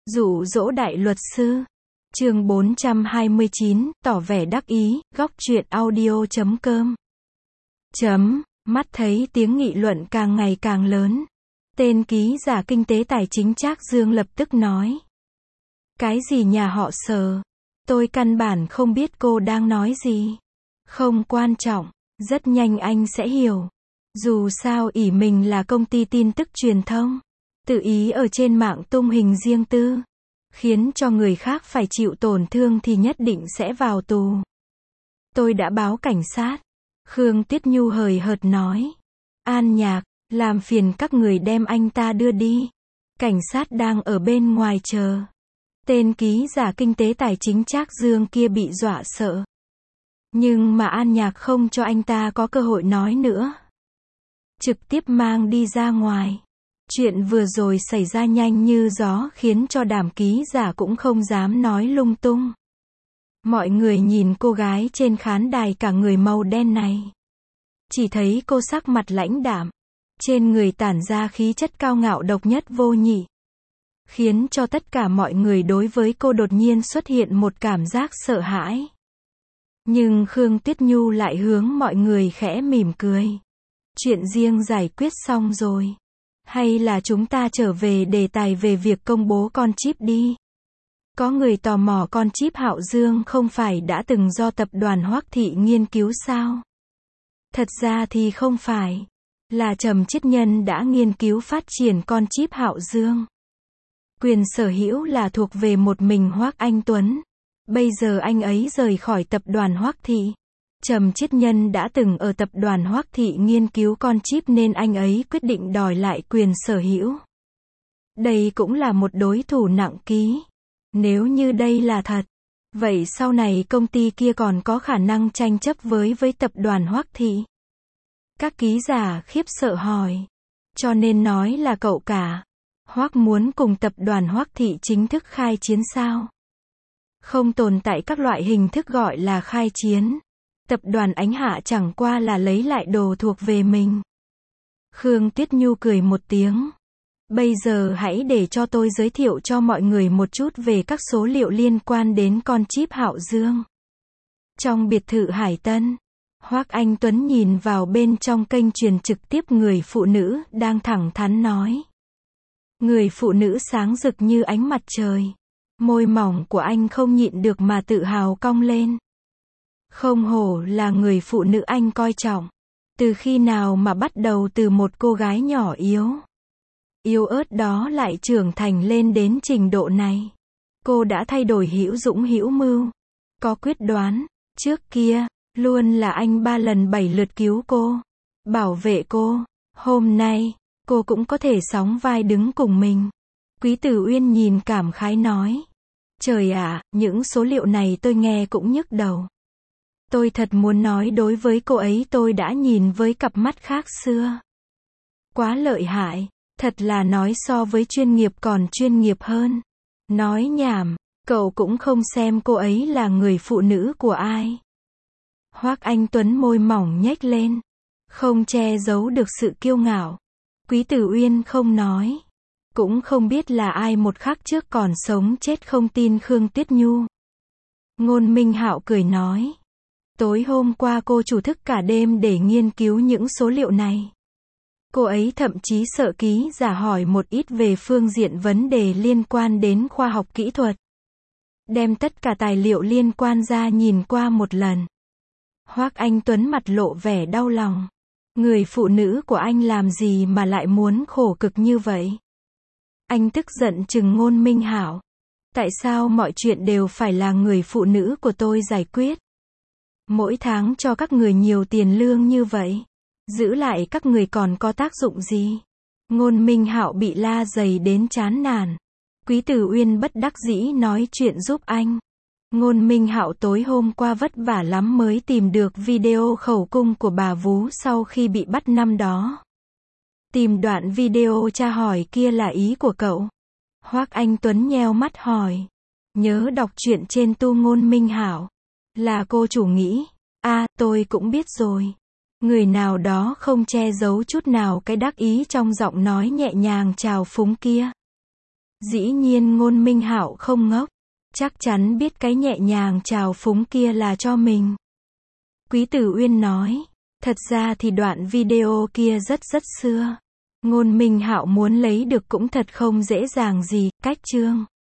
Dụ dỗ đại luật sư. Chương 429, tỏ vẻ đắc ý, góc truyện audio.com. Mắt thấy tiếng nghị luận càng ngày càng lớn. Tên ký giả kinh tế tài chính Trác Dương lập tức nói. Cái gì nhà họ Sở? Tôi căn bản không biết cô đang nói gì. Không quan trọng, rất nhanh anh sẽ hiểu. Dù sao ỷ mình là công ty tin tức truyền thông. Tự ý ở trên mạng tung hình riêng tư. Khiến cho người khác phải chịu tổn thương thì nhất định sẽ vào tù. Tôi đã báo cảnh sát. Khương Tuyết Nhu hời hợt nói. An Nhạc, làm phiền các người đem anh ta đưa đi. Cảnh sát đang ở bên ngoài chờ. Tên ký giả kinh tế tài chính Trác Dương kia bị dọa sợ. Nhưng mà An Nhạc không cho anh ta có cơ hội nói nữa. Trực tiếp mang đi ra ngoài. Chuyện vừa rồi xảy ra nhanh như gió khiến cho đàm ký giả cũng không dám nói lung tung. Mọi người nhìn cô gái trên khán đài cả người màu đen này. Chỉ thấy cô sắc mặt lãnh đạm. Trên người tản ra khí chất cao ngạo độc nhất vô nhị. Khiến cho tất cả mọi người đối với cô đột nhiên xuất hiện một cảm giác sợ hãi. Nhưng Khương Tuyết Nhu lại hướng mọi người khẽ mỉm cười. Chuyện riêng giải quyết xong rồi. Hay là chúng ta trở về đề tài về việc công bố con chip đi. Có người tò mò con chip Hạo Dương không phải đã từng do tập đoàn Hoắc Thị nghiên cứu sao? Thật ra thì không phải. Là Trầm Chiết Nhân đã nghiên cứu phát triển con chip Hạo Dương. Quyền sở hữu là thuộc về một mình Hoắc Anh Tuấn. Bây giờ anh ấy rời khỏi tập đoàn Hoắc Thị. Trầm Chiết Nhân đã từng ở tập đoàn Hoắc Thị nghiên cứu con chip nên anh ấy quyết định đòi lại quyền sở hữu. Đây cũng là một đối thủ nặng ký. Nếu như đây là thật, vậy sau này công ty kia còn có khả năng tranh chấp với tập đoàn Hoắc Thị. Các ký giả khiếp sợ hỏi. Cho nên nói là cậu cả. Hoắc muốn cùng tập đoàn Hoắc Thị chính thức khai chiến sao? Không tồn tại các loại hình thức gọi là khai chiến. Tập đoàn Ánh Hạ chẳng qua là lấy lại đồ thuộc về mình. Khương Tuyết Nhu cười một tiếng. Bây giờ hãy để cho tôi giới thiệu cho mọi người một chút về các số liệu liên quan đến con chip Hạo Dương. Trong biệt thự Hải Tân, Hoắc Anh Tuấn nhìn vào bên trong kênh truyền trực tiếp người phụ nữ đang thẳng thắn nói. Người phụ nữ sáng rực như ánh mặt trời. Môi mỏng của anh không nhịn được mà tự hào cong lên. Không hổ là người phụ nữ anh coi trọng. Từ khi nào mà bắt đầu từ một cô gái nhỏ yếu ớt đó lại trưởng thành lên đến trình độ này. Cô đã thay đổi hữu dũng hữu mưu. Có quyết đoán. Trước kia, luôn là anh 3 lần 7 lượt cứu cô. Bảo vệ cô. Hôm nay, cô cũng có thể sóng vai đứng cùng mình. Quý Tử Uyên nhìn cảm khái nói. Trời ạ, những số liệu này tôi nghe cũng nhức đầu. Tôi thật muốn nói đối với cô ấy tôi đã nhìn với cặp mắt khác xưa. Quá lợi hại, thật là nói so với chuyên nghiệp còn chuyên nghiệp hơn. Nói nhảm, cậu cũng không xem cô ấy là người phụ nữ của ai. Hoắc Anh Tuấn môi mỏng nhếch lên. Không che giấu được sự kiêu ngạo. Quý Tử Uyên không nói. Cũng không biết là ai một khắc trước còn sống chết không tin Khương Tuyết Nhu. Ngôn Minh Hạo cười nói. Tối hôm qua cô chủ thức cả đêm để nghiên cứu những số liệu này. Cô ấy thậm chí sợ ký giả hỏi một ít về phương diện vấn đề liên quan đến khoa học kỹ thuật. Đem tất cả tài liệu liên quan ra nhìn qua một lần. Hoắc Anh Tuấn mặt lộ vẻ đau lòng. Người phụ nữ của anh làm gì mà lại muốn khổ cực như vậy? Anh tức giận trừng Ngôn Minh Hạo. Tại sao mọi chuyện đều phải là người phụ nữ của tôi giải quyết? Mỗi tháng cho các người nhiều tiền lương như vậy. Giữ lại các người còn có tác dụng gì? Ngôn Minh Hạo bị la dày đến chán nản. Quý Tử Uyên bất đắc dĩ nói chuyện giúp anh. Ngôn Minh Hạo tối hôm qua vất vả lắm mới tìm được video khẩu cung của bà vú sau khi bị bắt năm đó. Tìm đoạn video tra hỏi kia là ý của cậu. Hoắc Anh Tuấn nheo mắt hỏi. Nhớ đọc truyện trên tu Ngôn Minh Hạo. Là cô chủ nghĩ. Tôi cũng biết rồi. Người nào đó không che giấu chút nào cái đắc ý trong giọng nói nhẹ nhàng trào phúng kia. Dĩ nhiên Ngôn Minh Hạo không ngốc. Chắc chắn biết cái nhẹ nhàng trào phúng kia là cho mình. Quý Tử Uyên nói. Thật ra thì đoạn video kia rất xưa. Ngôn Minh Hạo muốn lấy được cũng thật không dễ dàng gì, cách chương